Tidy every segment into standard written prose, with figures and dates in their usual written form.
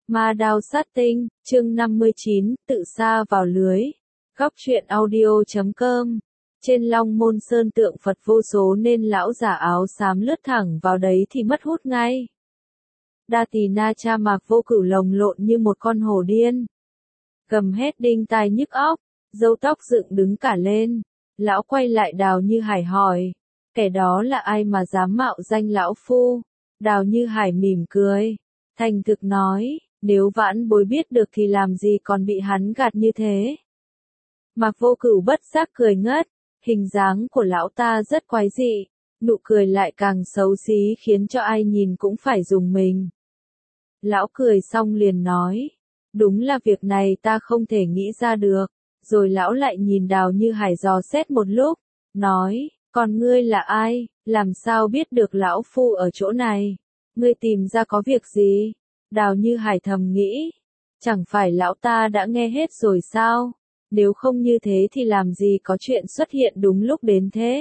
Ma đao sát tinh, chương 59, tự sa vào lưới. Góc truyện audio.com. Trên Long Môn Sơn tượng Phật vô số nên lão giả áo xám lướt thẳng vào đấy thì mất hút ngay. Đa Tỳ Na Cha Mạc Vô Cửu lồng lộn như một con hổ điên. Gầm hét đinh tai nhức óc, râu tóc dựng đứng cả lên. Lão quay lại Đào Như Hải hỏi, kẻ đó là ai mà dám mạo danh lão phu? Đào Như Hải mỉm cười, thành thực nói, nếu Vãn Bối biết được thì làm gì còn bị hắn gạt như thế. Mạc Vô Cửu bất giác cười ngất, hình dáng của lão ta rất quái dị, nụ cười lại càng xấu xí khiến cho ai nhìn cũng phải rùng mình. Lão cười xong liền nói, đúng là việc này ta không thể nghĩ ra được, rồi lão lại nhìn Đào Như Hải dò xét một lúc, nói, còn ngươi là ai, làm sao biết được lão phu ở chỗ này, ngươi tìm ra có việc gì? Đào Như Hải thầm nghĩ, chẳng phải lão ta đã nghe hết rồi sao, nếu không như thế thì làm gì có chuyện xuất hiện đúng lúc đến thế.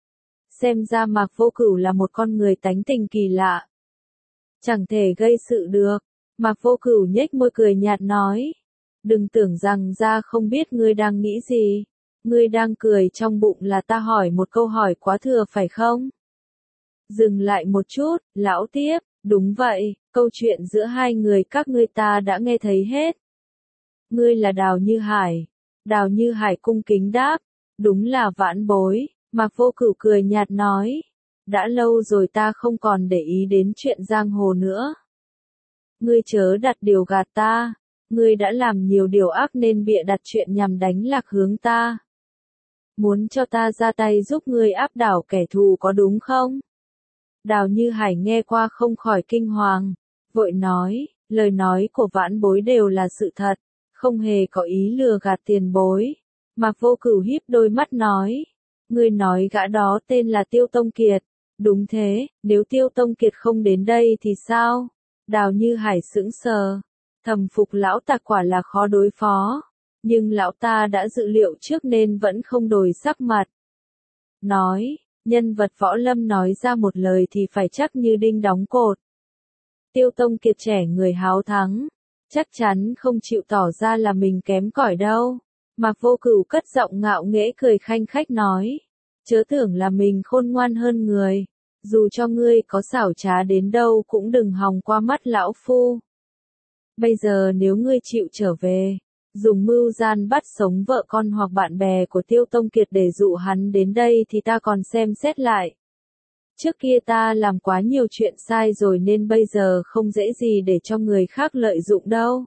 Xem ra Mạc Vô Cửu là một con người tánh tình kỳ lạ, chẳng thể gây sự được. Mạc Vô Cửu nhếch môi cười nhạt nói, đừng tưởng rằng ra không biết ngươi đang nghĩ gì, ngươi đang cười trong bụng là ta hỏi một câu hỏi quá thừa phải không? Dừng lại một chút, lão tiếp, đúng vậy, câu chuyện giữa hai người các ngươi ta đã nghe thấy hết. Ngươi là Đào Như Hải. Đào Như Hải cung kính đáp, đúng là Vãn Bối. Mạc Vô Cửu cười nhạt nói, đã lâu rồi ta không còn để ý đến chuyện giang hồ nữa. Ngươi chớ đặt điều gạt ta, ngươi đã làm nhiều điều ác nên bịa đặt chuyện nhằm đánh lạc hướng ta. Muốn cho ta ra tay giúp ngươi áp đảo kẻ thù có đúng không? Đào Như Hải nghe qua không khỏi kinh hoàng, vội nói, lời nói của Vãn Bối đều là sự thật, không hề có ý lừa gạt tiền bối. Mạc Vô Cửu híp đôi mắt nói, ngươi nói gã đó tên là Tiêu Tông Kiệt, đúng thế, nếu Tiêu Tông Kiệt không đến đây thì sao? Đào Như Hải sững sờ, thầm phục lão ta quả là khó đối phó, nhưng lão ta đã dự liệu trước nên vẫn không đổi sắc mặt. Nói, nhân vật võ lâm nói ra một lời thì phải chắc như đinh đóng cột. Tiêu Tông Kiệt trẻ người háo thắng, chắc chắn không chịu tỏ ra là mình kém cỏi đâu. Mạc Vô Cửu cất giọng ngạo nghễ cười khanh khách nói, chớ tưởng là mình khôn ngoan hơn người, dù cho ngươi có xảo trá đến đâu cũng đừng hòng qua mắt lão phu. Bây giờ nếu ngươi chịu trở về, dùng mưu gian bắt sống vợ con hoặc bạn bè của Tiêu Tông Kiệt để dụ hắn đến đây thì ta còn xem xét lại. Trước kia ta làm quá nhiều chuyện sai rồi nên bây giờ không dễ gì để cho người khác lợi dụng đâu.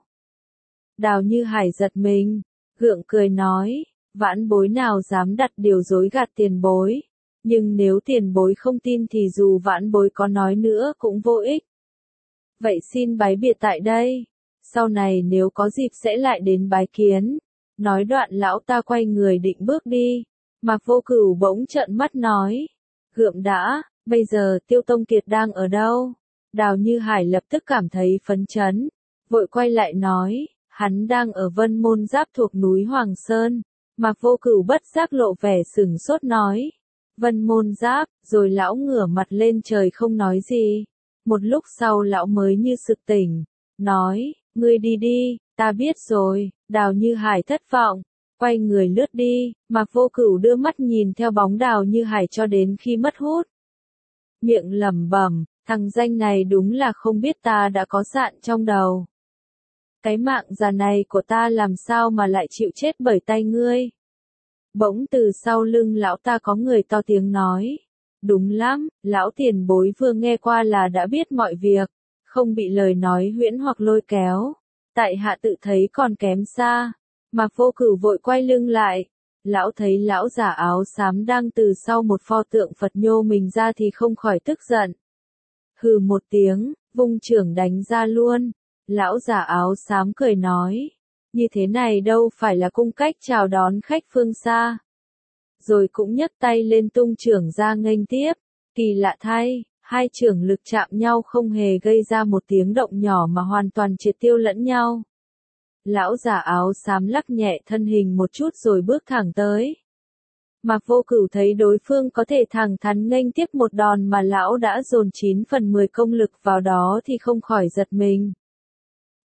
Đào Như Hải giật mình, gượng cười nói, Vãn Bối nào dám đặt điều dối gạt tiền bối, nhưng nếu tiền bối không tin thì dù Vãn Bối có nói nữa cũng vô ích. Vậy xin bái biệt tại đây, sau này nếu có dịp sẽ lại đến bái kiến. Nói đoạn lão ta quay người định bước đi, Mạc Vô Cửu bỗng trợn mắt nói, gượm đã, bây giờ Tiêu Tông Kiệt đang ở đâu? Đào Như Hải lập tức cảm thấy phấn chấn, vội quay lại nói, hắn đang ở Vân Môn Giáp thuộc núi Hoàng Sơn. Mạc Vô Cửu bất giác lộ vẻ sửng sốt nói, Vân Môn Giáp, rồi lão ngửa mặt lên trời không nói gì. Một lúc sau lão mới như sực tỉnh, nói, ngươi đi đi, ta biết rồi. Đào Như Hải thất vọng, quay người lướt đi. Mạc Vô Cửu đưa mắt nhìn theo bóng Đào Như Hải cho đến khi mất hút. Miệng lẩm bẩm, thằng danh này đúng là không biết ta đã có sạn trong đầu. Cái mạng già này của ta làm sao mà lại chịu chết bởi tay ngươi. Bỗng từ sau lưng lão ta có người to tiếng nói, đúng lắm, lão tiền bối vừa nghe qua là đã biết mọi việc, không bị lời nói huyễn hoặc lôi kéo. Tại hạ tự thấy còn kém xa. Mạc Vô Cửu vội quay lưng lại, lão thấy lão giả áo xám đang từ sau một pho tượng Phật nhô mình ra thì không khỏi tức giận. Hừ một tiếng, vung chưởng đánh ra luôn. Lão giả áo xám cười nói, như thế này đâu phải là cung cách chào đón khách phương xa. Rồi cũng nhấc tay lên tung chưởng ra nghênh tiếp, kỳ lạ thay, hai chưởng lực chạm nhau không hề gây ra một tiếng động nhỏ mà hoàn toàn triệt tiêu lẫn nhau. Lão giả áo xám lắc nhẹ thân hình một chút rồi bước thẳng tới. Mạc Vô Cửu thấy đối phương có thể thẳng thắn nghênh tiếp một đòn mà lão đã dồn 9/10 công lực vào đó thì không khỏi giật mình.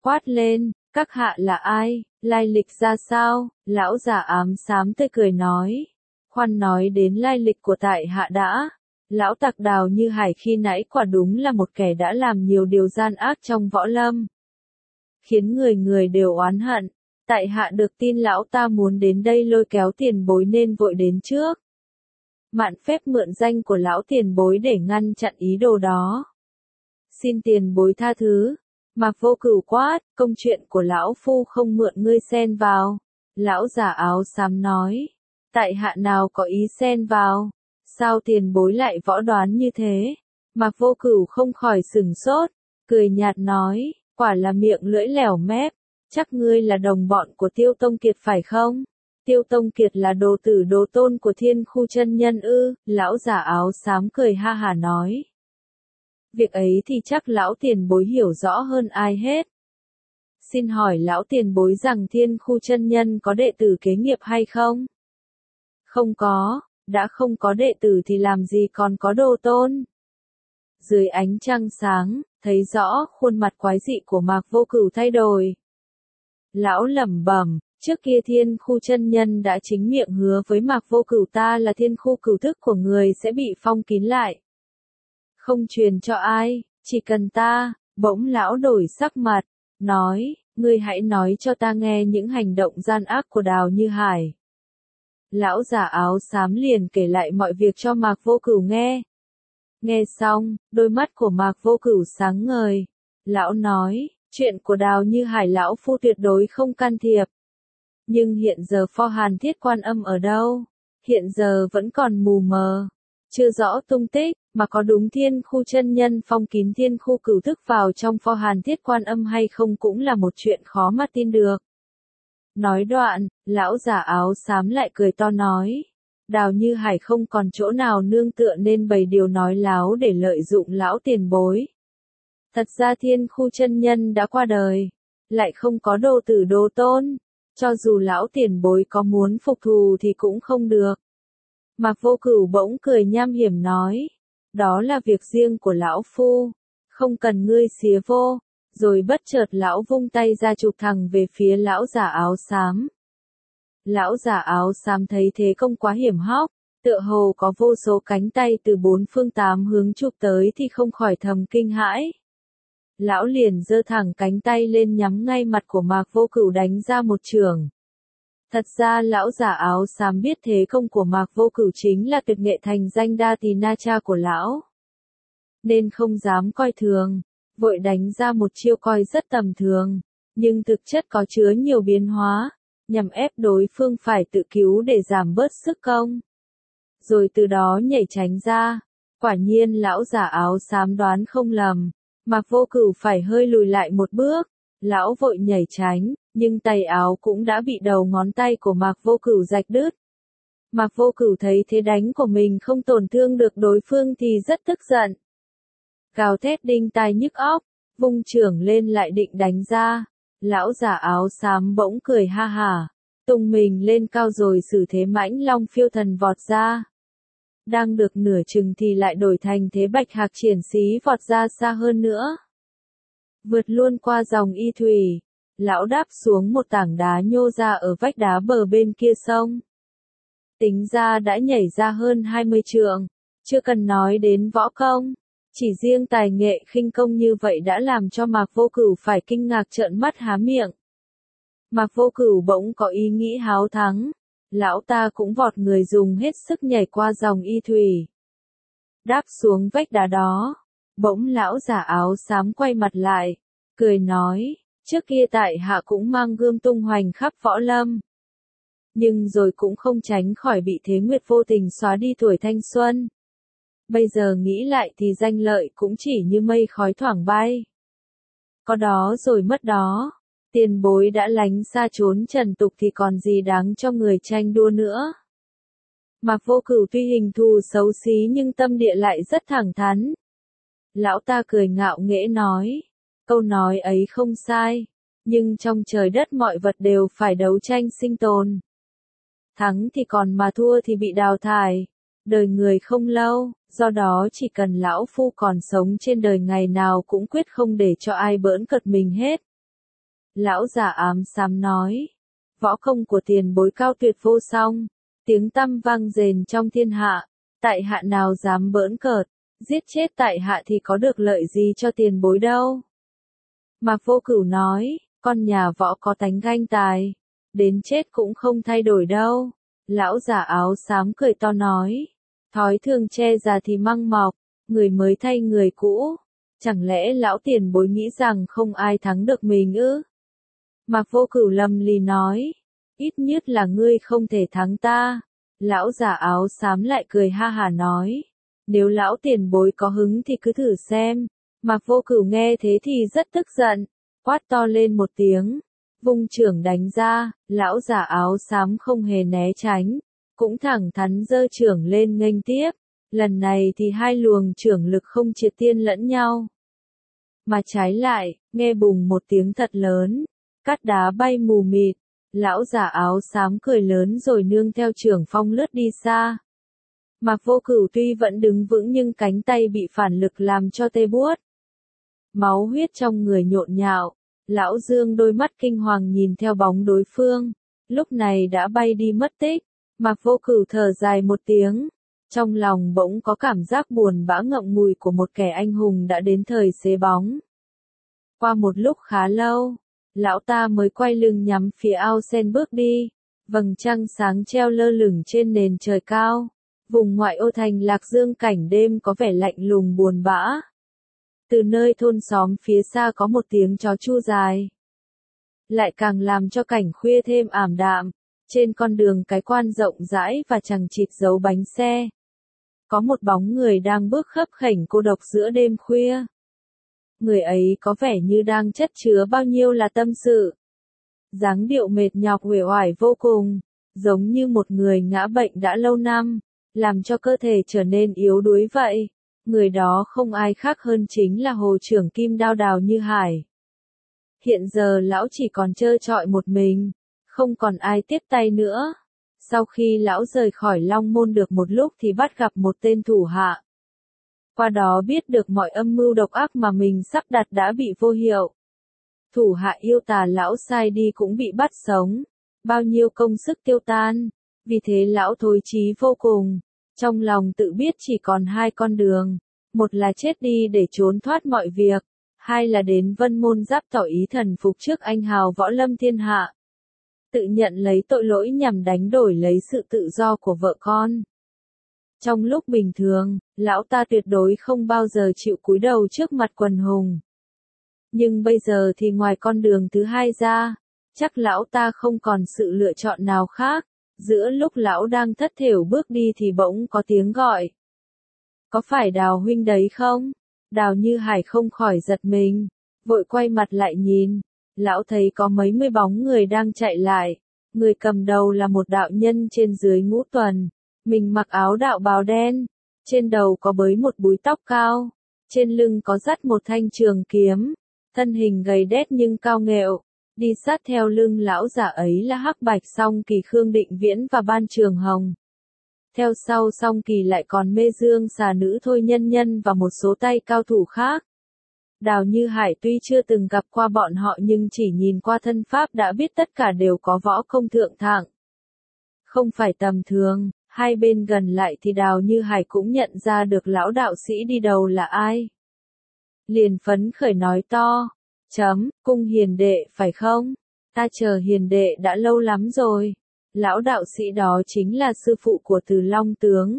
quát lên, các hạ là ai, lai lịch ra sao, lão già ám xám tươi cười nói, khoan nói đến lai lịch của tại hạ đã, lão tặc Đào Như Hải khi nãy quả đúng là một kẻ đã làm nhiều điều gian ác trong võ lâm, khiến người người đều oán hận, tại hạ được tin lão ta muốn đến đây lôi kéo tiền bối nên vội đến trước. Mạn phép mượn danh của lão tiền bối để ngăn chặn ý đồ đó. Xin tiền bối tha thứ. Mạc Vô Cửu quát, công chuyện của lão phu không mượn ngươi xen vào. Lão giả áo xám nói, tại hạ nào có ý xen vào, sao tiền bối lại võ đoán như thế? Mạc Vô Cửu không khỏi sửng sốt, cười nhạt nói, quả là miệng lưỡi lẻo mép, chắc ngươi là đồng bọn của Tiêu Tông Kiệt phải không? Tiêu Tông Kiệt là đồ tử đồ tôn của Thiên Khu chân nhân ư? Lão giả áo xám cười ha hả nói. Việc ấy thì chắc lão tiền bối hiểu rõ hơn ai hết. Xin hỏi lão tiền bối rằng Thiên Khu chân nhân có đệ tử kế nghiệp hay không? Không có, đã không có đệ tử thì làm gì còn có đồ tôn. Dưới ánh trăng sáng, thấy rõ khuôn mặt quái dị của Mạc Vô Cửu thay đổi. Lão lẩm bẩm, trước kia Thiên Khu chân nhân đã chính miệng hứa với Mạc Vô Cửu ta là Thiên Khu cửu thức của người sẽ bị phong kín lại. Không truyền cho ai, chỉ cần ta. Bỗng lão đổi sắc mặt, nói, ngươi hãy nói cho ta nghe những hành động gian ác của Đào Như Hải. Lão giả áo xám liền kể lại mọi việc cho Mạc Vô Cửu nghe. Nghe xong, đôi mắt của Mạc Vô Cửu sáng ngời. Lão nói, chuyện của Đào Như Hải lão phu tuyệt đối không can thiệp. Nhưng hiện giờ pho Hàn Thiết Quan Âm ở đâu? Hiện giờ vẫn còn mù mờ, chưa rõ tung tích, mà có đúng Thiên Khu chân nhân phong kín Thiên Khu cửu thức vào trong pho Hàn Thiết Quan Âm hay không cũng là một chuyện khó mà tin được. Nói đoạn, lão giả áo xám lại cười to nói, Đào Như Hải không còn chỗ nào nương tựa nên bày điều nói láo để lợi dụng lão tiền bối. Thật ra Thiên Khu chân nhân đã qua đời, lại không có đồ tử đồ tôn, cho dù lão tiền bối có muốn phục thù thì cũng không được. Mạc Vô Cửu bỗng cười nham hiểm nói, đó là việc riêng của lão phu, không cần ngươi xía vô, rồi bất chợt lão vung tay ra chụp thẳng về phía lão giả áo xám. Lão giả áo xám thấy thế công quá hiểm hóc, tựa hồ có vô số cánh tay từ bốn phương tám hướng chụp tới thì không khỏi thầm kinh hãi. Lão liền giơ thẳng cánh tay lên nhắm ngay mặt của Mạc Vô Cửu đánh ra một chưởng. Thật ra lão giả áo xám biết thế công của Mạc Vô Cửu chính là tuyệt nghệ thành danh Đa Tỳ Na Cha của lão, nên không dám coi thường, vội đánh ra một chiêu coi rất tầm thường, nhưng thực chất có chứa nhiều biến hóa, nhằm ép đối phương phải tự cứu để giảm bớt sức công. Rồi từ đó nhảy tránh ra, quả nhiên lão giả áo xám đoán không lầm, Mạc Vô Cửu phải hơi lùi lại một bước, lão vội nhảy tránh, nhưng tay áo cũng đã bị đầu ngón tay của Mạc Vô Cửu rạch đứt. Mạc Vô Cửu thấy thế đánh của mình không tổn thương được đối phương thì rất tức giận. Gào thét đinh tai nhức óc, vung chưởng lên lại định đánh ra. Lão giả áo xám bỗng cười ha hả, tung mình lên cao rồi xử thế mãnh long phiêu thần vọt ra. Đang được nửa chừng thì lại đổi thành thế bạch hạc triển xí vọt ra xa hơn nữa. Vượt luôn qua dòng y thủy, lão đáp xuống một tảng đá nhô ra ở vách đá bờ bên kia sông. Tính ra đã nhảy ra hơn 20 trượng, chưa cần nói đến võ công, chỉ riêng tài nghệ khinh công như vậy đã làm cho Mạc Vô Cửu phải kinh ngạc trợn mắt há miệng. Mạc Vô Cửu bỗng có ý nghĩ háo thắng, lão ta cũng vọt người dùng hết sức nhảy qua dòng y thủy. Đáp xuống vách đá đó, bỗng lão giả áo xám quay mặt lại, cười nói, trước kia tại hạ cũng mang gươm tung hoành khắp võ lâm. Nhưng rồi cũng không tránh khỏi bị Thế Nguyệt vô tình xóa đi tuổi thanh xuân. Bây giờ nghĩ lại thì danh lợi cũng chỉ như mây khói thoảng bay. Có đó rồi mất đó, tiền bối đã lánh xa trốn trần tục thì còn gì đáng cho người tranh đua nữa. Mạc Vô Cửu tuy hình thù xấu xí nhưng tâm địa lại rất thẳng thắn. Lão ta cười ngạo nghễ nói, câu nói ấy không sai, nhưng trong trời đất mọi vật đều phải đấu tranh sinh tồn. Thắng thì còn mà thua thì bị đào thải. Đời người không lâu, do đó chỉ cần lão phu còn sống trên đời ngày nào cũng quyết không để cho ai bỡn cợt mình hết. Lão già ám xám nói. Võ công của tiền bối cao tuyệt vô song, tiếng tăm vang rền trong thiên hạ, tại hạ nào dám bỡn cợt, giết chết tại hạ thì có được lợi gì cho tiền bối đâu. Mạc Vô Cửu nói, con nhà võ có tánh ganh tài, đến chết cũng không thay đổi đâu. Lão già áo xám cười to nói, thói thường che già thì măng mọc, người mới thay người cũ, chẳng lẽ lão tiền bối nghĩ rằng không ai thắng được mình ư? Mạc Vô Cửu lầm lì nói, ít nhất là ngươi không thể thắng ta. Lão già áo xám lại cười ha hà nói, nếu lão tiền bối có hứng thì cứ thử xem. Mạc Vô Cửu nghe thế thì rất tức giận, quát to lên một tiếng, vung chưởng đánh ra, lão già áo xám không hề né tránh, cũng thẳng thắn giơ chưởng lên nghênh tiếp. Lần này thì hai luồng chưởng lực không triệt tiên lẫn nhau, mà trái lại, nghe bùng một tiếng thật lớn, cát đá bay mù mịt, lão già áo xám cười lớn rồi nương theo chưởng phong lướt đi xa. Mạc Vô Cửu tuy vẫn đứng vững nhưng cánh tay bị phản lực làm cho tê buốt. Máu huyết trong người nhộn nhạo, lão Dương đôi mắt kinh hoàng nhìn theo bóng đối phương, lúc này đã bay đi mất tích. Mạc Vô Cửu thở dài một tiếng, trong lòng bỗng có cảm giác buồn bã ngậm ngùi của một kẻ anh hùng đã đến thời xế bóng. Qua một lúc khá lâu, lão ta mới quay lưng nhắm phía ao sen bước đi, vầng trăng sáng treo lơ lửng trên nền trời cao. Vùng ngoại ô thành Lạc Dương cảnh đêm có vẻ lạnh lùng buồn bã. Từ nơi thôn xóm phía xa có một tiếng chó chu dài, lại càng làm cho cảnh khuya thêm ảm đạm. Trên con đường cái quan rộng rãi và chằng chịt dấu bánh xe, có một bóng người đang bước khấp khểnh cô độc giữa đêm khuya. Người ấy có vẻ như đang chất chứa bao nhiêu là tâm sự. Dáng điệu mệt nhọc uể oải vô cùng, giống như một người ngã bệnh đã lâu năm, làm cho cơ thể trở nên yếu đuối vậy. Người đó không ai khác hơn chính là Hồ trưởng Kim Đao Đào Như Hải. Hiện giờ lão chỉ còn trơ trọi một mình, không còn ai tiếp tay nữa. Sau khi lão rời khỏi Long Môn được một lúc thì bắt gặp một tên thủ hạ. Qua đó biết được mọi âm mưu độc ác mà mình sắp đặt đã bị vô hiệu. Thủ hạ yêu tà lão sai đi cũng bị bắt sống, bao nhiêu công sức tiêu tan, vì thế lão thối chí vô cùng, trong lòng tự biết chỉ còn hai con đường, một là chết đi để trốn thoát mọi việc, hai là đến Vân Môn Giáp tỏ ý thần phục trước anh hào võ lâm thiên hạ. Tự nhận lấy tội lỗi nhằm đánh đổi lấy sự tự do của vợ con. Trong lúc bình thường, lão ta tuyệt đối không bao giờ chịu cúi đầu trước mặt quần hùng. Nhưng bây giờ thì ngoài con đường thứ hai ra, chắc lão ta không còn sự lựa chọn nào khác. Giữa lúc lão đang thất thểu bước đi thì bỗng có tiếng gọi. Có phải Đào huynh đấy không? Đào Như Hải không khỏi giật mình, vội quay mặt lại nhìn. Lão thấy có mấy mươi bóng người đang chạy lại. Người cầm đầu là một đạo nhân trên dưới ngũ tuần. Mình mặc áo đạo bào đen. Trên đầu có bới một búi tóc cao. Trên lưng có dắt một thanh trường kiếm. Thân hình gầy đét nhưng cao nghệu. Đi sát theo lưng lão giả ấy là Hắc Bạch Song Kỳ Khương Định Viễn và Ban Trường Hồng. Theo sau Song Kỳ lại còn Mê Dương Xà Nữ Thôi Nhân Nhân và một số tay cao thủ khác. Đào Như Hải tuy chưa từng gặp qua bọn họ nhưng chỉ nhìn qua thân pháp đã biết tất cả đều có võ công thượng hạng. Không phải tầm thường, hai bên gần lại thì Đào Như Hải cũng nhận ra được lão đạo sĩ đi đầu là ai. Liền phấn khởi nói to. Cung hiền đệ phải không? Ta chờ hiền đệ đã lâu lắm rồi. Lão đạo sĩ đó chính là sư phụ của Từ Long tướng.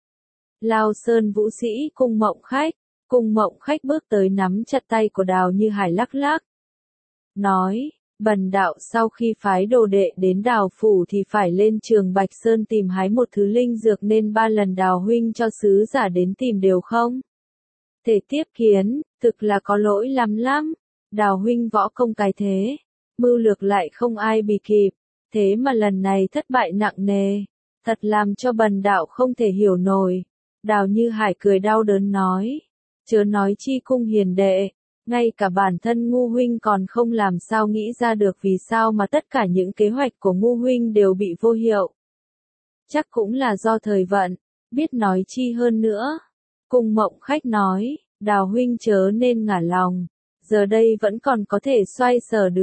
Lao Sơn Vũ Sĩ Cung Mộng Khách. Cung Mộng Khách bước tới nắm chặt tay của Đào Như Hải lắc lắc. Nói, bần đạo sau khi phái đồ đệ đến Đào Phủ thì phải lên Trường Bạch Sơn tìm hái một thứ linh dược nên 3 lần Đào huynh cho sứ giả đến tìm đều không? Thể tiếp kiến, thực là có lỗi lắm lắm. Đào huynh võ công cái thế, mưu lược lại không ai bì kịp, thế mà lần này thất bại nặng nề, thật làm cho bần đạo không thể hiểu nổi. Đào Như Hải cười đau đớn nói, chớ nói chi cung hiền đệ, ngay cả bản thân Ngu huynh còn không làm sao nghĩ ra được vì sao mà tất cả những kế hoạch của Ngu huynh đều bị vô hiệu. Chắc cũng là do thời vận, biết nói chi hơn nữa. Cung Mộng Khách nói, Đào huynh chớ nên ngả lòng. Giờ đây vẫn còn có thể xoay sở được.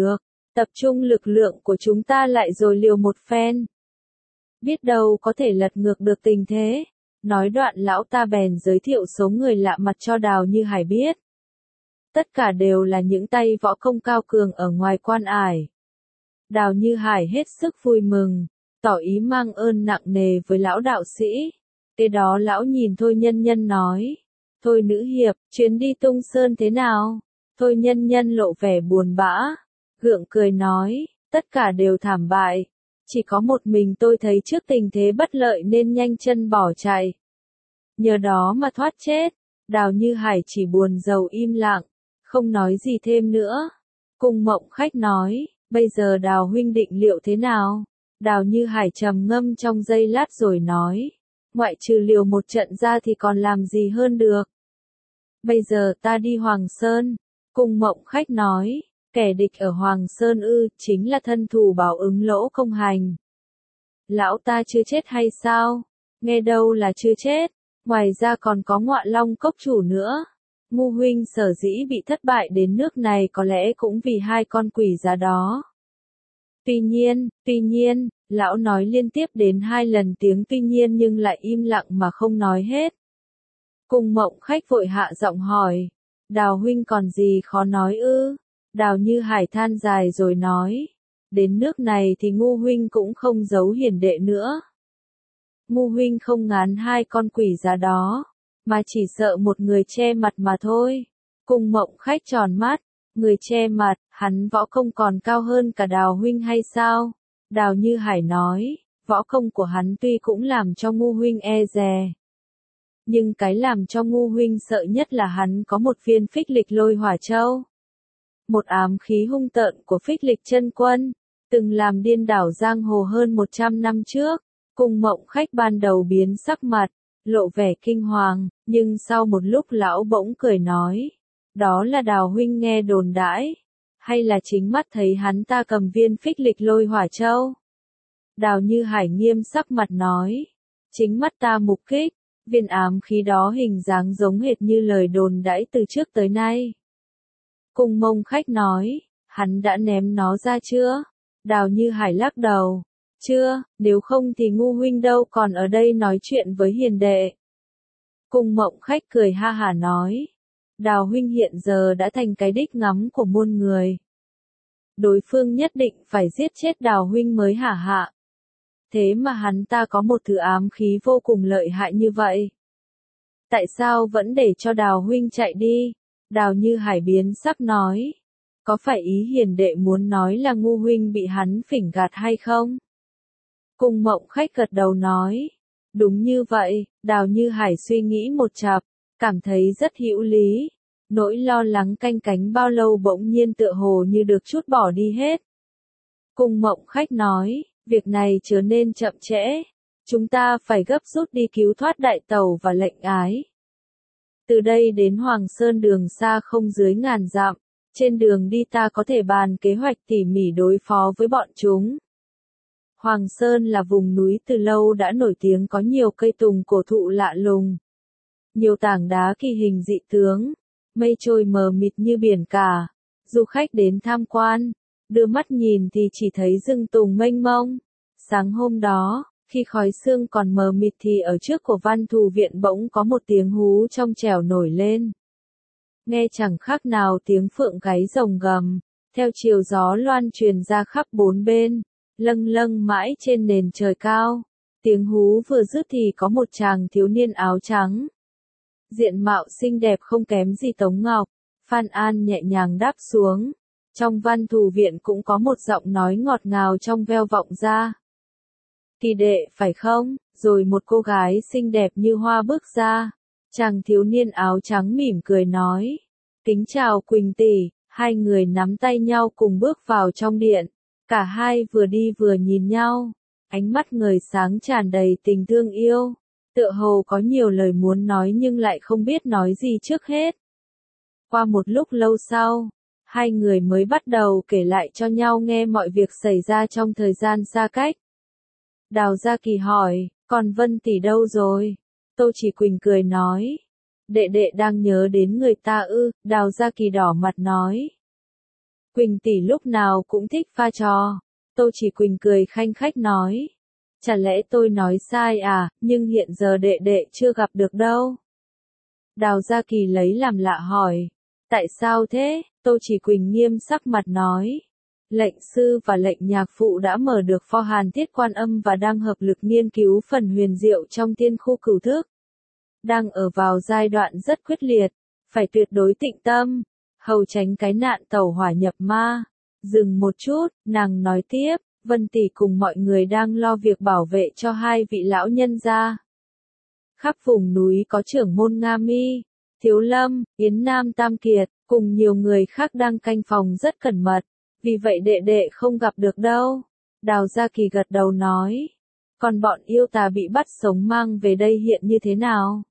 tập trung lực lượng của chúng ta lại rồi liều một phen. Biết đâu có thể lật ngược được tình thế. Nói đoạn lão ta bèn giới thiệu số người lạ mặt cho Đào Như Hải biết. Tất cả đều là những tay võ công cao cường ở ngoài quan ải. Đào Như Hải hết sức vui mừng, tỏ ý mang ơn nặng nề với lão đạo sĩ. Kế đó lão nhìn Thôi Nhân Nhân nói, Thôi nữ hiệp, chuyến đi Tung Sơn thế nào? Thôi Nhân Nhân lộ vẻ buồn bã, gượng cười nói, tất cả đều thảm bại. Chỉ có một mình tôi thấy trước tình thế bất lợi nên nhanh chân bỏ chạy. Nhờ đó mà thoát chết. Đào Như Hải chỉ buồn rầu im lặng, không nói gì thêm nữa. Cung Mộng Khách nói, bây giờ Đào huynh định liệu thế nào? Đào Như Hải trầm ngâm trong giây lát rồi nói, ngoại trừ liều một trận ra thì còn làm gì hơn được. Bây giờ ta đi Hoàng Sơn. Cung Mộng Khách nói, kẻ địch ở Hoàng Sơn chính là thân thủ Bảo Ứng Lỗ Công Hành. Lão ta chưa chết hay sao? Nghe đâu là chưa chết, ngoài ra còn có Ngọa Long Cốc chủ nữa. Ngu huynh sở dĩ bị thất bại đến nước này có lẽ cũng vì hai con quỷ già đó. Tuy nhiên, lão nói liên tiếp đến 2 lần tiếng tuy nhiên nhưng lại im lặng mà không nói hết. Cung Mộng Khách vội hạ giọng hỏi, Đào huynh còn gì khó nói ư? Đào Như Hải than dài rồi nói, đến nước này thì Ngu huynh cũng không giấu hiền đệ nữa. Ngu huynh không ngán hai con quỷ già đó, mà chỉ sợ một người che mặt mà thôi. Cung Mộng Khách tròn mắt, người che mặt, hắn võ công còn cao hơn cả Đào huynh hay sao? Đào Như Hải nói, võ công của hắn tuy cũng làm cho Ngu huynh e dè. Nhưng cái làm cho Ngu huynh sợ nhất là hắn có một viên Phích Lịch Lôi Hỏa Châu. Một ám khí hung tợn của Phích Lịch Chân Quân, từng làm điên đảo giang hồ hơn 100 năm trước. Cung Mộng Khách ban đầu biến sắc mặt, lộ vẻ kinh hoàng, nhưng sau một lúc lão bỗng cười nói, đó là Đào huynh nghe đồn đãi, hay là chính mắt thấy hắn ta cầm viên Phích Lịch Lôi Hỏa Châu? Đào Như Hải nghiêm sắc mặt nói, chính mắt ta mục kích, viên ám khí đó hình dáng giống hệt như lời đồn đãi từ trước tới nay. Cung Mộng Khách nói, hắn đã ném nó ra chưa? Đào Như Hải lắc đầu, chưa, nếu không thì Ngu huynh đâu còn ở đây nói chuyện với hiền đệ. Cung Mộng Khách cười ha hả nói, Đào huynh hiện giờ đã thành cái đích ngắm của muôn người. Đối phương nhất định phải giết chết Đào huynh mới hả hạ. Thế mà hắn ta có một thứ ám khí vô cùng lợi hại như vậy. Tại sao vẫn để cho Đào huynh chạy đi? Đào Như Hải biến sắc nói, có phải ý hiền đệ muốn nói là Ngu huynh bị hắn phỉnh gạt hay không? Cung Mộng Khách gật đầu nói, đúng như vậy. Đào Như Hải suy nghĩ một chập, cảm thấy rất hữu lý. Nỗi lo lắng canh cánh bao lâu bỗng nhiên tựa hồ như được trút bỏ đi hết. Cung Mộng Khách nói, việc này chớ nên chậm trễ. Chúng ta phải gấp rút đi cứu thoát đại tẩu và lệnh ái. Từ đây đến Hoàng Sơn đường xa không dưới ngàn dặm. Trên đường đi ta có thể bàn kế hoạch tỉ mỉ đối phó với bọn chúng. Hoàng Sơn là vùng núi từ lâu đã nổi tiếng có nhiều cây tùng cổ thụ lạ lùng. Nhiều tảng đá kỳ hình dị tướng, mây trôi mờ mịt như biển cả. Du khách đến tham quan, đưa mắt nhìn thì chỉ thấy rừng tùng mênh mông. Sáng hôm đó, khi khói sương còn mờ mịt thì ở trước của Văn Thù Viện bỗng có một tiếng hú trong trẻo nổi lên. Nghe chẳng khác nào tiếng phượng gáy rồng gầm, theo chiều gió loan truyền ra khắp bốn bên, lâng lâng mãi trên nền trời cao. Tiếng hú vừa dứt thì có một chàng thiếu niên áo trắng. Diện mạo xinh đẹp không kém gì Tống Ngọc, Phan An nhẹ nhàng đáp xuống. Trong Văn Thù Viện cũng có một giọng nói ngọt ngào trong veo vọng ra. Kỳ đệ phải không? Rồi một cô gái xinh đẹp như hoa bước ra. Chàng thiếu niên áo trắng mỉm cười nói, kính chào Quỳnh tỷ. Hai người nắm tay nhau cùng bước vào trong điện. Cả hai vừa đi vừa nhìn nhau, ánh mắt người sáng tràn đầy tình thương yêu. Tựa hồ có nhiều lời muốn nói nhưng lại không biết nói gì trước hết. Qua một lúc lâu sau, hai người mới bắt đầu kể lại cho nhau nghe mọi việc xảy ra trong thời gian xa cách. Đào Gia Kỳ hỏi, còn Vân tỷ đâu rồi? Tô Chỉ Quỳnh cười nói, đệ đệ đang nhớ đến người ta ư? Đào Gia Kỳ đỏ mặt nói, Quỳnh tỷ lúc nào cũng thích pha trò. Tô Chỉ Quỳnh cười khanh khách nói. Chả lẽ tôi nói sai à, nhưng hiện giờ đệ đệ chưa gặp được đâu. Đào Gia Kỳ lấy làm lạ hỏi. Tại sao thế? Tô Chỉ Quỳnh nghiêm sắc mặt nói. Lệnh sư và lệnh nhạc phụ đã mở được pho hàn thiết quan âm và đang hợp lực nghiên cứu phần huyền diệu trong tiên khu cửu thức. Đang ở vào giai đoạn rất quyết liệt, phải tuyệt đối tịnh tâm, hầu tránh cái nạn tẩu hỏa nhập ma. Dừng một chút, nàng nói tiếp, Vân tỷ cùng mọi người đang lo việc bảo vệ cho hai vị lão nhân gia. Khắp vùng núi có trưởng môn Nga Mi, Thiếu Lâm, Yến Nam Tam Kiệt, cùng nhiều người khác đang canh phòng rất cẩn mật, vì vậy đệ đệ không gặp được đâu. Đào Gia Kỳ gật đầu nói, còn bọn yêu tà bị bắt sống mang về đây hiện như thế nào?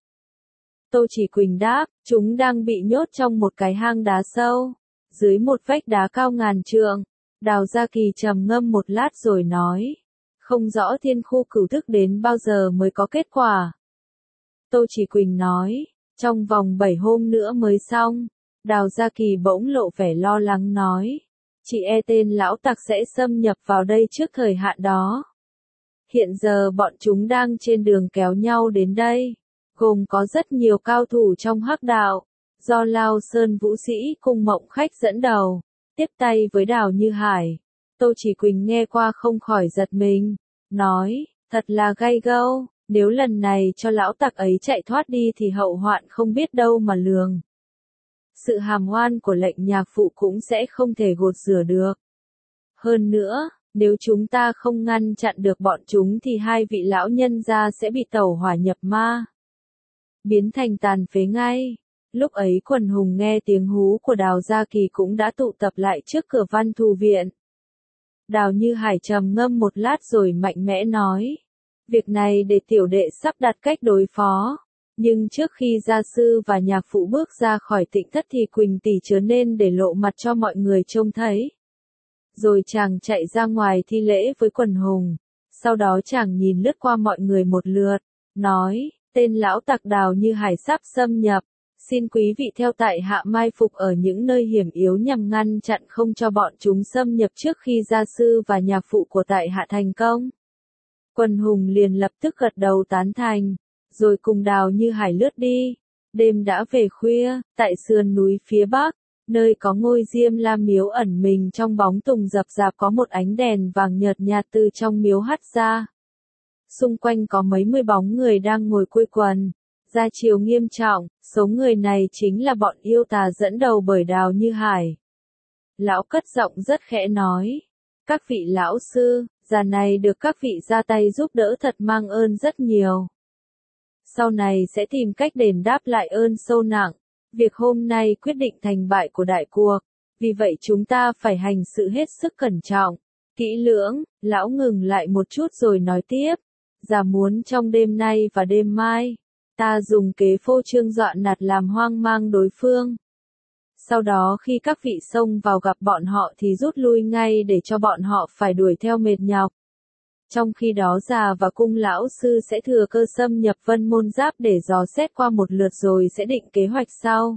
Tô Chỉ Quỳnh đáp, chúng đang bị nhốt trong một cái hang đá sâu, dưới một vách đá cao ngàn trượng. Đào Gia Kỳ trầm ngâm một lát rồi nói, không rõ thiên khu cửu thức đến bao giờ mới có kết quả. Tô Chỉ Quỳnh nói, trong vòng 7 hôm nữa mới xong. Đào Gia Kỳ bỗng lộ vẻ lo lắng nói, chị e tên lão tặc sẽ xâm nhập vào đây trước thời hạn đó. Hiện giờ bọn chúng đang trên đường kéo nhau đến đây, gồm có rất nhiều cao thủ trong hắc đạo, do Lao Sơn Vũ Sĩ cùng Mộng Khách dẫn đầu, tiếp tay với Đào Như Hải. Tô Chỉ Quỳnh nghe qua không khỏi giật mình, nói, thật là gay gâu, nếu lần này cho lão tặc ấy chạy thoát đi thì hậu hoạn không biết đâu mà lường. Sự hàm oan của lệnh nhạc phụ cũng sẽ không thể gột rửa được. Hơn nữa, nếu chúng ta không ngăn chặn được bọn chúng thì hai vị lão nhân gia sẽ bị tẩu hỏa nhập ma, biến thành tàn phế ngay. Lúc ấy quần hùng nghe tiếng hú của Đào Gia Kỳ cũng đã tụ tập lại trước cửa Văn Thù Viện. Đào Như Hải trầm ngâm một lát rồi mạnh mẽ nói, việc này để tiểu đệ sắp đặt cách đối phó. Nhưng trước khi gia sư và nhạc phụ bước ra khỏi Tịnh Thất thì Quỳnh tỷ chớ nên để lộ mặt cho mọi người trông thấy. Rồi chàng chạy ra ngoài thi lễ với quần hùng. Sau đó chàng nhìn lướt qua mọi người một lượt, nói, tên lão tặc Đào Như Hải sắp xâm nhập. Xin quý vị theo tại hạ mai phục ở những nơi hiểm yếu nhằm ngăn chặn không cho bọn chúng xâm nhập trước khi gia sư và nhạc phụ của tại hạ thành công. Quần hùng liền lập tức gật đầu tán thành, rồi cùng Đào Như Hải lướt đi. Đêm đã về khuya, tại sườn núi phía bắc, nơi có ngôi Diêm La miếu ẩn mình trong bóng tùng rập rạp có một ánh đèn vàng nhợt nhạt từ trong miếu hắt ra. Xung quanh có mấy mươi bóng người đang ngồi quây quần. Gia chiều nghiêm trọng, số người này chính là bọn yêu tà dẫn đầu bởi Đào Như Hải. Lão cất giọng rất khẽ nói, các vị lão sư, già này được các vị ra tay giúp đỡ thật mang ơn rất nhiều. Sau này sẽ tìm cách đền đáp lại ơn sâu nặng. Việc hôm nay quyết định thành bại của đại cuộc, vì vậy chúng ta phải hành sự hết sức cẩn trọng, kỹ lưỡng. Lão ngừng lại một chút rồi nói tiếp, già muốn trong đêm nay và đêm mai, ta dùng kế phô trương dọa nạt làm hoang mang đối phương. Sau đó khi các vị xông vào gặp bọn họ thì rút lui ngay để cho bọn họ phải đuổi theo mệt nhọc. Trong khi đó già và cung lão sư sẽ thừa cơ xâm nhập Vân Môn Giáp để dò xét qua một lượt rồi sẽ định kế hoạch sau.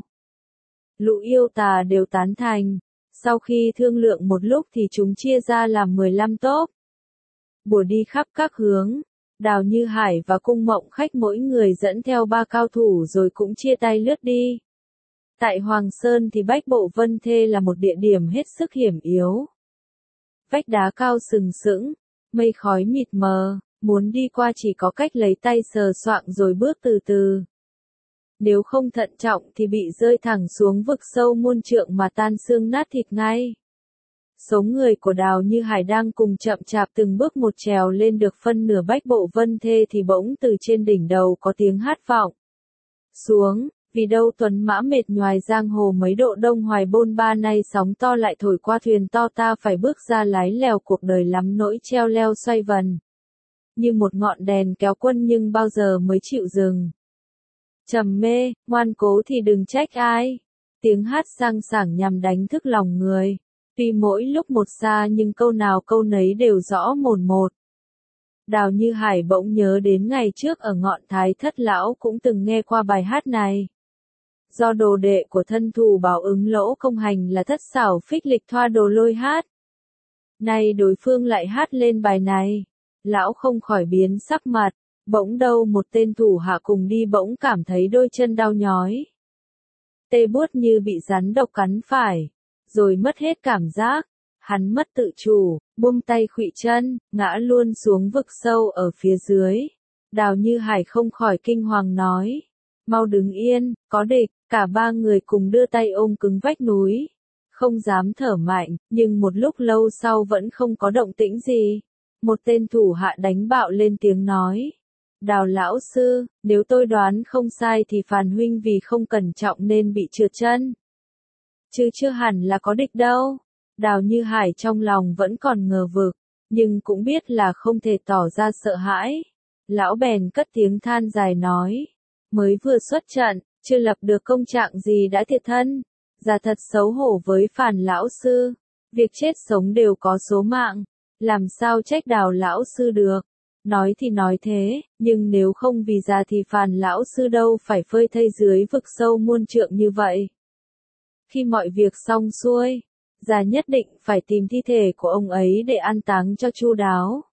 Lũ yêu tà đều tán thành. Sau khi thương lượng một lúc thì chúng chia ra làm 15 tốp. Bùa đi khắp các hướng. Đào Như Hải và cung Mộng Khách mỗi người dẫn theo 3 cao thủ rồi cũng chia tay lướt đi. Tại Hoàng Sơn thì Bách Bộ Vân Thê là một địa điểm hết sức hiểm yếu. Vách đá cao sừng sững, mây khói mịt mờ, muốn đi qua chỉ có cách lấy tay sờ soạng rồi bước từ từ. Nếu không thận trọng thì bị rơi thẳng xuống vực sâu muôn trượng mà tan xương nát thịt ngay. Số người của Đào Như Hải đang cùng chậm chạp từng bước một trèo lên được phân nửa Bách Bộ Vân Thê thì bỗng từ trên đỉnh đầu có tiếng hát vọng xuống, vì đâu tuấn mã mệt nhoài giang hồ mấy độ Đông Hoài bôn ba nay sóng to lại thổi qua thuyền to ta phải bước ra lái lèo cuộc đời lắm nỗi treo leo xoay vần. Như một ngọn đèn kéo quân nhưng bao giờ mới chịu dừng. Trầm mê, ngoan cố thì đừng trách ai. Tiếng hát sang sảng nhằm đánh thức lòng người. Tuy mỗi lúc một xa nhưng câu nào câu nấy đều rõ mồn một. Đào Như Hải bỗng nhớ đến ngày trước ở ngọn Thái Thất lão cũng từng nghe qua bài hát này. Do đồ đệ của thân thủ Bảo Ứng Lỗ Công Hành là Thất Xảo Phích Lịch Thoa Đồ Lôi hát. Nay đối phương lại hát lên bài này, lão không khỏi biến sắc mặt, bỗng đâu một tên thủ hạ cùng đi bỗng cảm thấy đôi chân đau nhói. Tê buốt như bị rắn độc cắn phải, rồi mất hết cảm giác, hắn mất tự chủ, buông tay khuỵu chân, ngã luôn xuống vực sâu ở phía dưới. Đào Như Hải không khỏi kinh hoàng nói, mau đứng yên, có địch, cả ba người cùng đưa tay ôm cứng vách núi. Không dám thở mạnh, nhưng một lúc lâu sau vẫn không có động tĩnh gì. Một tên thủ hạ đánh bạo lên tiếng nói, Đào lão sư, nếu tôi đoán không sai thì Phàn huynh vì không cẩn trọng nên bị trượt chân. Chứ chưa hẳn là có địch đâu. Đào Như Hải trong lòng vẫn còn ngờ vực, nhưng cũng biết là không thể tỏ ra sợ hãi. Lão bèn cất tiếng than dài nói, mới vừa xuất trận, chưa lập được công trạng gì đã thiệt thân. Già thật xấu hổ với Phàn lão sư, việc chết sống đều có số mạng, làm sao trách Đào lão sư được. Nói thì nói thế, nhưng nếu không vì già thì Phàn lão sư đâu phải phơi thây dưới vực sâu muôn trượng như vậy. Khi mọi việc xong xuôi, già nhất định phải tìm thi thể của ông ấy để an táng cho chu đáo.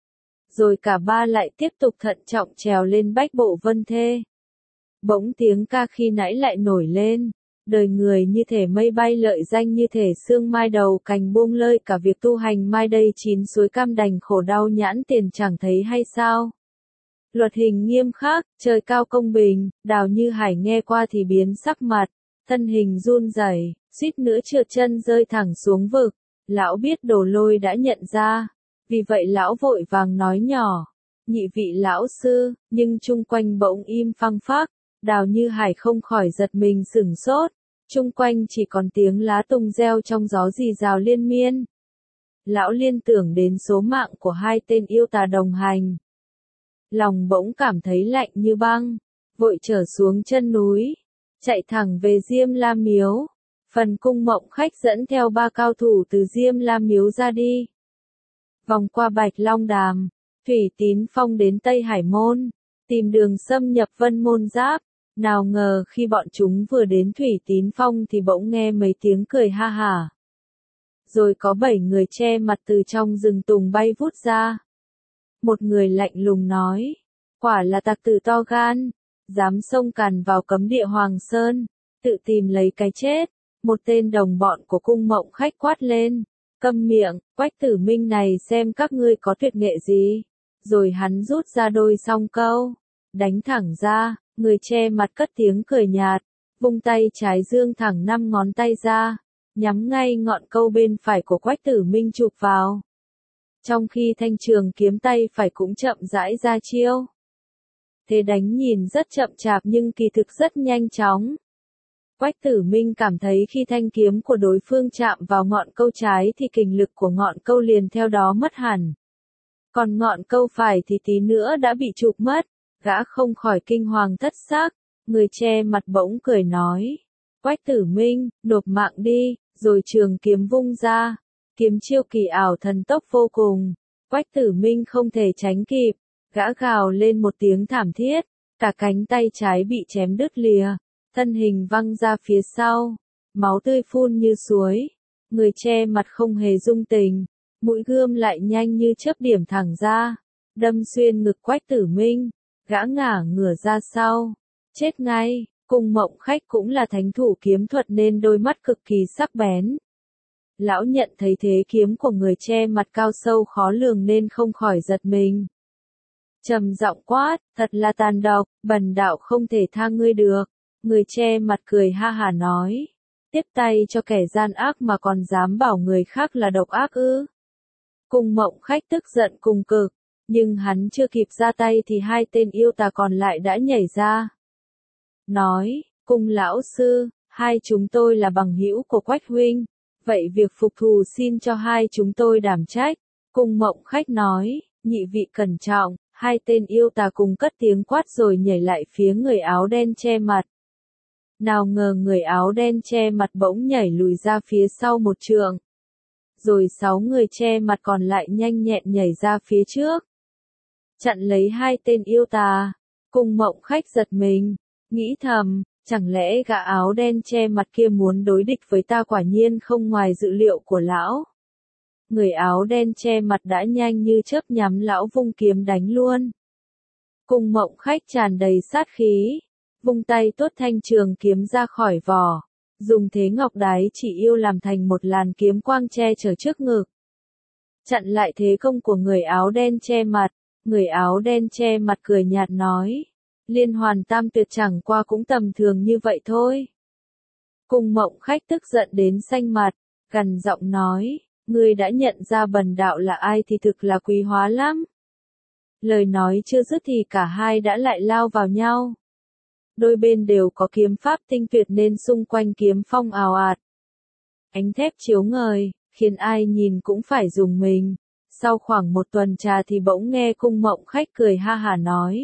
Rồi cả ba lại tiếp tục thận trọng trèo lên bách bộ vân thê. Bỗng tiếng ca khi nãy lại nổi lên, đời người như thể mây bay lợi danh như thể sương mai đầu cành buông lơi cả việc tu hành mai đây chín suối cam đành khổ đau nhãn tiền chẳng thấy hay sao. Luật hình nghiêm khắc, trời cao công bình, Đào Như Hải nghe qua thì biến sắc mặt, thân hình run rẩy, suýt nữa trượt chân rơi thẳng xuống vực. Lão biết Đồ Lôi đã nhận ra, vì vậy lão vội vàng nói nhỏ, nhị vị lão sư, nhưng chung quanh bỗng im phăng phắc. Đào Như Hải không khỏi giật mình sửng sốt, chung quanh chỉ còn tiếng lá tùng reo trong gió rì rào liên miên. Lão liên tưởng đến số mạng của hai tên yêu tà đồng hành. Lòng bỗng cảm thấy lạnh như băng, vội trở xuống chân núi, chạy thẳng về Diêm La Miếu. Phần Cung Mộng Khách dẫn theo ba cao thủ từ Diêm La Miếu ra đi. Vòng qua Bạch Long Đàm, Thủy Tín Phong đến Tây Hải Môn, tìm đường xâm nhập Vân Môn Giáp. Nào ngờ khi bọn chúng vừa đến Thủy Tín Phong thì bỗng nghe mấy tiếng cười ha hả. Rồi có 7 người che mặt từ trong rừng tùng bay vút ra. Một người lạnh lùng nói, quả là tặc tử to gan, dám xông càn vào cấm địa Hoàng Sơn, tự tìm lấy cái chết. Một tên đồng bọn của Cung Mộng Khách quát lên, câm miệng, Quách Tử Minh này xem các ngươi có tuyệt nghệ gì. Rồi hắn rút ra đôi song câu, đánh thẳng ra. Người che mặt cất tiếng cười nhạt, vung tay trái dương thẳng 5 ngón tay ra, nhắm ngay ngọn câu bên phải của Quách Tử Minh chụp vào. Trong khi thanh trường kiếm tay phải cũng chậm rãi ra chiêu. Thế đánh nhìn rất chậm chạp nhưng kỳ thực rất nhanh chóng. Quách Tử Minh cảm thấy khi thanh kiếm của đối phương chạm vào ngọn câu trái thì kình lực của ngọn câu liền theo đó mất hẳn. Còn ngọn câu phải thì tí nữa đã bị chụp mất. Gã không khỏi kinh hoàng thất xác, người che mặt bỗng cười nói, Quách Tử Minh, nộp mạng đi, rồi trường kiếm vung ra, kiếm chiêu kỳ ảo thần tốc vô cùng, Quách Tử Minh không thể tránh kịp, gã gào lên một tiếng thảm thiết, cả cánh tay trái bị chém đứt lìa, thân hình văng ra phía sau, máu tươi phun như suối, người che mặt không hề rung tình, mũi gươm lại nhanh như chớp điểm thẳng ra, đâm xuyên ngực Quách Tử Minh. Gã ngả ngửa ra sau, chết ngay. Cung Mộng Khách cũng là thánh thủ kiếm thuật nên đôi mắt cực kỳ sắc bén. Lão nhận thấy thế kiếm của người che mặt cao sâu khó lường nên không khỏi giật mình. Trầm giọng quát, thật là tàn độc, bần đạo không thể tha ngươi được. Người che mặt cười ha hả nói, tiếp tay cho kẻ gian ác mà còn dám bảo người khác là độc ác ư. Cung Mộng Khách tức giận cùng cực. Nhưng hắn chưa kịp ra tay thì hai tên yêu tà còn lại đã nhảy ra. Nói, Cung lão sư, hai chúng tôi là bằng hữu của Quách huynh, vậy việc phục thù xin cho hai chúng tôi đảm trách. Cung Mộng Khách nói, nhị vị cẩn trọng, hai tên yêu tà cùng cất tiếng quát rồi nhảy lại phía người áo đen che mặt. Nào ngờ người áo đen che mặt bỗng nhảy lùi ra phía sau một trượng. Rồi 6 người che mặt còn lại nhanh nhẹn nhảy ra phía trước. Chặn lấy hai tên yêu tà. Cung Mộng Khách giật mình, nghĩ thầm, Chẳng lẽ gã áo đen che mặt kia muốn đối địch với ta? Quả nhiên không ngoài dự liệu của lão. Người áo đen che mặt đã nhanh như chớp nhắm lão vung kiếm đánh luôn. Cung Mộng Khách tràn đầy sát khí, vung tay tuốt thanh trường kiếm ra khỏi vỏ, dùng thế ngọc đái chỉ yêu làm thành một làn kiếm quang che chở trước ngực. Chặn lại thế công của người áo đen che mặt, người áo đen che mặt cười nhạt nói, Liên Hoàn Tam Tuyệt chẳng qua cũng tầm thường như vậy thôi. Cung Mộng Khách tức giận đến xanh mặt, gằn giọng nói, ngươi đã nhận ra bần đạo là ai thì thực là quý hóa lắm. Lời nói chưa dứt thì cả hai đã lại lao vào nhau. Đôi bên đều có kiếm pháp tinh tuyệt nên xung quanh kiếm phong ào ạt. Ánh thép chiếu ngời, khiến ai nhìn cũng phải rùng mình. Sau khoảng một tuần trà thì bỗng nghe Cung Mộng Khách cười ha hả nói.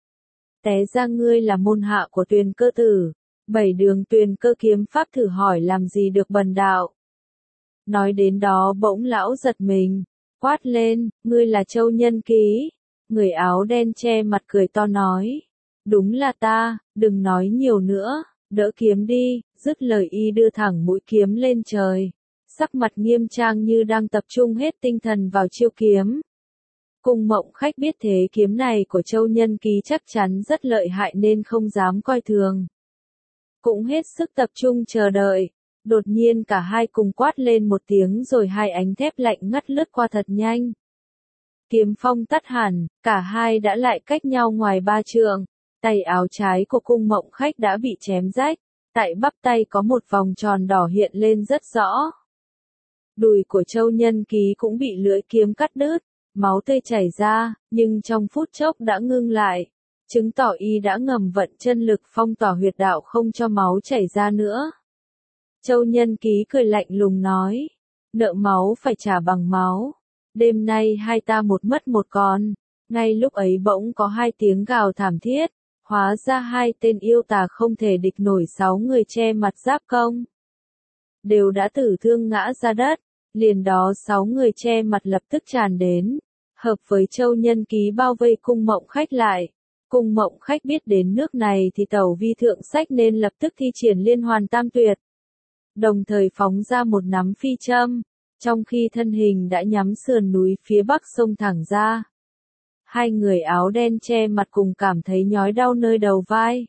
Té ra ngươi là môn hạ của Tuyền Cơ tử, 7 đường Tuyền Cơ kiếm pháp, thử hỏi làm gì được bần đạo. Nói đến đó bỗng lão giật mình, quát lên, ngươi là Châu Nhân Ký. Người áo đen che mặt cười to nói, đúng là ta, đừng nói nhiều nữa, đỡ kiếm đi, dứt lời y đưa thẳng mũi kiếm lên trời, sắc mặt nghiêm trang như đang tập trung hết tinh thần vào chiêu kiếm. Cung Mộng Khách biết thế kiếm này của Châu Nhân Ký chắc chắn rất lợi hại nên không dám coi thường. Cũng hết sức tập trung chờ đợi, đột nhiên cả hai cùng quát lên một tiếng rồi hai ánh thép lạnh ngắt lướt qua thật nhanh. Kiếm phong tắt hẳn, cả hai đã lại cách nhau ngoài 3 trượng, tay áo trái của Cung Mộng Khách đã bị chém rách, tại bắp tay có một vòng tròn đỏ hiện lên rất rõ. Đùi của Châu Nhân Ký cũng bị lưỡi kiếm cắt đứt, máu tươi chảy ra, nhưng trong phút chốc đã ngưng lại, chứng tỏ y đã ngầm vận chân lực phong tỏa huyệt đạo không cho máu chảy ra nữa. Châu Nhân Ký cười lạnh lùng nói, nợ máu phải trả bằng máu. Đêm nay hai ta một mất một còn. Ngay lúc ấy bỗng có hai tiếng gào thảm thiết, hóa ra hai tên yêu tà không thể địch nổi 6 người che mặt giáp công. Đều đã tử thương ngã ra đất, liền đó 6 người che mặt lập tức tràn đến, hợp với Châu Nhân Ký bao vây Cung Mộng Khách lại. Cung Mộng Khách biết đến nước này thì tẩu vi thượng sách nên lập tức thi triển Liên Hoàn Tam Tuyệt. Đồng thời phóng ra một nắm phi châm. Trong khi thân hình đã nhắm sườn núi phía bắc sông thẳng ra. Hai người áo đen che mặt cùng cảm thấy nhói đau nơi đầu vai.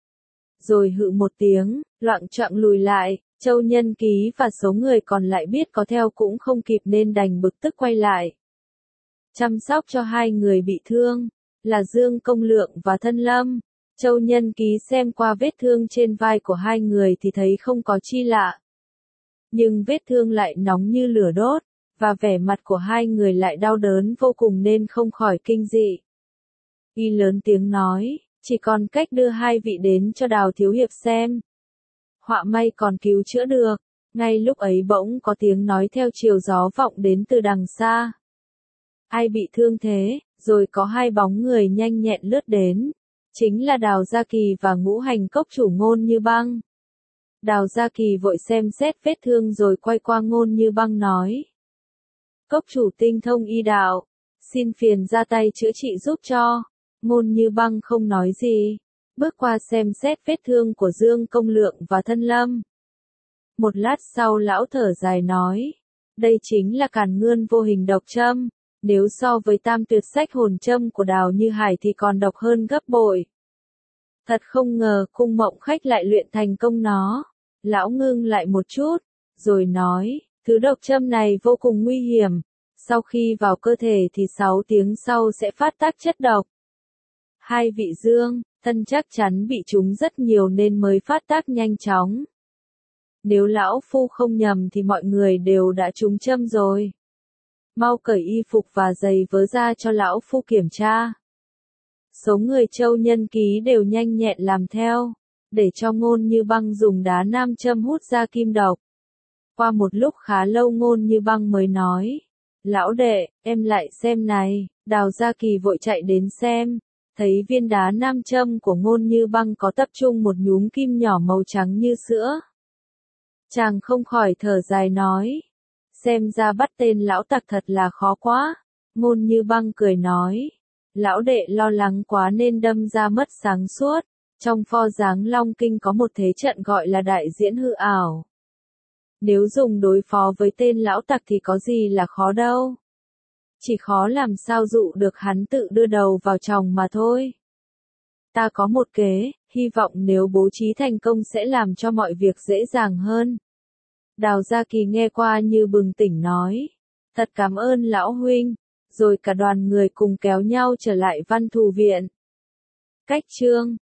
Rồi hự một tiếng, loạng choạng lùi lại, Châu Nhân Ký và số người còn lại biết có theo cũng không kịp nên đành bực tức quay lại. Chăm sóc cho hai người bị thương, là Dương Công Lượng và Thân Lâm. Châu Nhân Ký xem qua vết thương trên vai của hai người thì thấy không có chi lạ. Nhưng vết thương lại nóng như lửa đốt, và vẻ mặt của hai người lại đau đớn vô cùng nên không khỏi kinh dị. Y lớn tiếng nói, chỉ còn cách đưa hai vị đến cho Đào thiếu hiệp xem. Họa may còn cứu chữa được. Ngay lúc ấy bỗng có tiếng nói theo chiều gió vọng đến từ đằng xa. Ai bị thương thế? Rồi có hai bóng người nhanh nhẹn lướt đến. Chính là Đào Gia Kỳ và Ngũ Hành Cốc chủ Ngôn Như Băng. Đào Gia Kỳ vội xem xét vết thương rồi quay qua Ngôn Như Băng nói. Cốc chủ tinh thông y đạo, xin phiền ra tay chữa trị giúp cho. Ngôn Như Băng không nói gì, bước qua xem xét vết thương của Dương Công Lượng và Thân Lâm. Một lát sau lão thở dài nói, đây chính là Càn Ngươn vô hình độc châm, nếu so với Tam Tuyệt sách hồn châm của Đào Như Hải thì còn độc hơn gấp bội. Thật không ngờ Cung Mộng Khách lại luyện thành công nó. Lão ngưng lại một chút, rồi nói, thứ độc châm này vô cùng nguy hiểm, sau khi vào cơ thể thì 6 tiếng sau sẽ phát tác chất độc. Hai vị Dương, Thân chắc chắn bị trúng rất nhiều nên mới phát tác nhanh chóng. Nếu lão phu không nhầm thì mọi người đều đã trúng châm rồi. Mau cởi y phục và giày vớ ra cho lão phu kiểm tra. Số người Châu Nhân Ký đều nhanh nhẹn làm theo, để cho Ngôn Như Băng dùng đá nam châm hút ra kim độc. Qua một lúc khá lâu Ngôn Như Băng mới nói, lão đệ, em lại xem này. Đào Gia Kỳ vội chạy đến xem, thấy viên đá nam châm của Ngôn Như Băng có tập trung một nhúm kim nhỏ màu trắng như sữa. Chàng không khỏi thở dài nói, xem ra bắt tên lão tặc thật là khó quá. Ngôn Như Băng cười nói, lão đệ lo lắng quá nên đâm ra mất sáng suốt, Trong pho dáng Long Kinh có một thế trận gọi là đại diễn hư ảo. Nếu dùng đối phó với tên lão tặc thì có gì là khó đâu. Chỉ khó làm sao dụ được hắn tự đưa đầu vào chồng mà thôi. Ta có một kế, hy vọng nếu bố trí thành công sẽ làm cho mọi việc dễ dàng hơn. Đào Gia Kỳ nghe qua như bừng tỉnh nói. Thật cảm ơn lão huynh. Rồi cả đoàn người cùng kéo nhau trở lại Văn Thù Viện. Cách chương